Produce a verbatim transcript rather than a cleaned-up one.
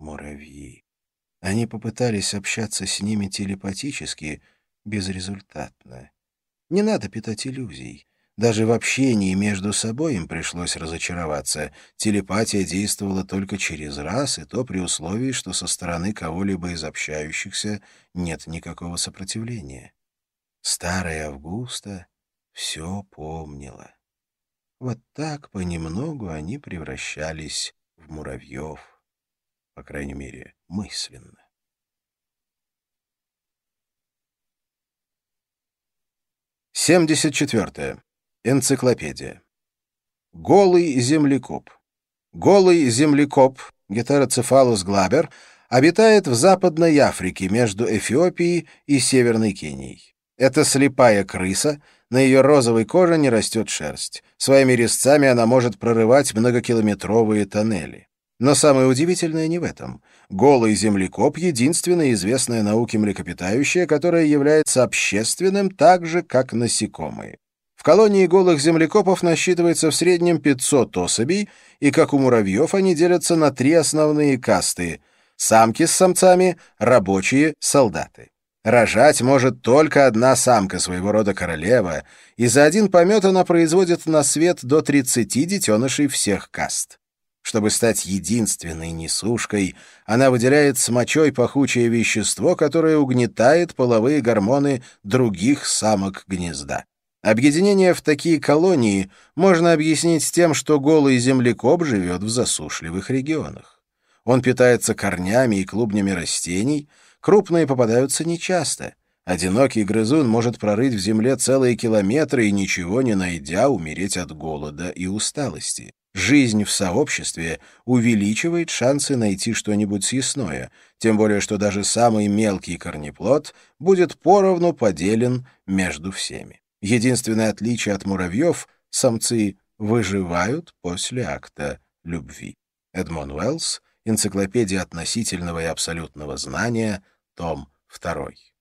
муравьи. Они попытались общаться с ними телепатически, безрезультатно. Не надо питать иллюзий. Даже в общении между собой им пришлось разочароваться. Телепатия действовала только через раз, и то при условии, что со стороны кого-либо из общающихся нет никакого сопротивления. Старая Августа все помнила. Вот так понемногу они превращались в муравьев, по крайней мере, мысленно. семьдесят четвёртая. Энциклопедия. Голый землекоп. Голый землекоп, Гетероцефалус глабер, обитает в Западной Африке между Эфиопией и Северной Кенией. Это слепая крыса, на ее розовой коже не растет шерсть. Своими резцами она может прорывать многокилометровые тоннели. Но самое удивительное не в этом. Голый землекоп — единственное известное науке млекопитающее, которое является общественным так же, как насекомые. В колонии голых землекопов насчитывается в среднем пятьсот особей, и, как у муравьев, они делятся на три основные касты — самки с самцами, рабочие, солдаты. Рожать может только одна самка, своего рода королева, и за один помет она производит на свет до тридцати детенышей всех каст. Чтобы стать единственной несушкой, она выделяет с мочой пахучее вещество, которое угнетает половые гормоны других самок гнезда. Объединение в такие колонии можно объяснить тем, что голый землекоп живет в засушливых регионах. Он питается корнями и клубнями растений, крупные попадаются нечасто. Одинокий грызун может прорыть в земле целые километры и, ничего не найдя, умереть от голода и усталости. Жизнь в сообществе увеличивает шансы найти что-нибудь съестное, тем более что даже самый мелкий корнеплод будет поровну поделен между всеми. Единственное отличие от муравьев — самцы выживают после акта любви. Эдмон Уэллс, Энциклопедия относительного и абсолютного знания, том второй.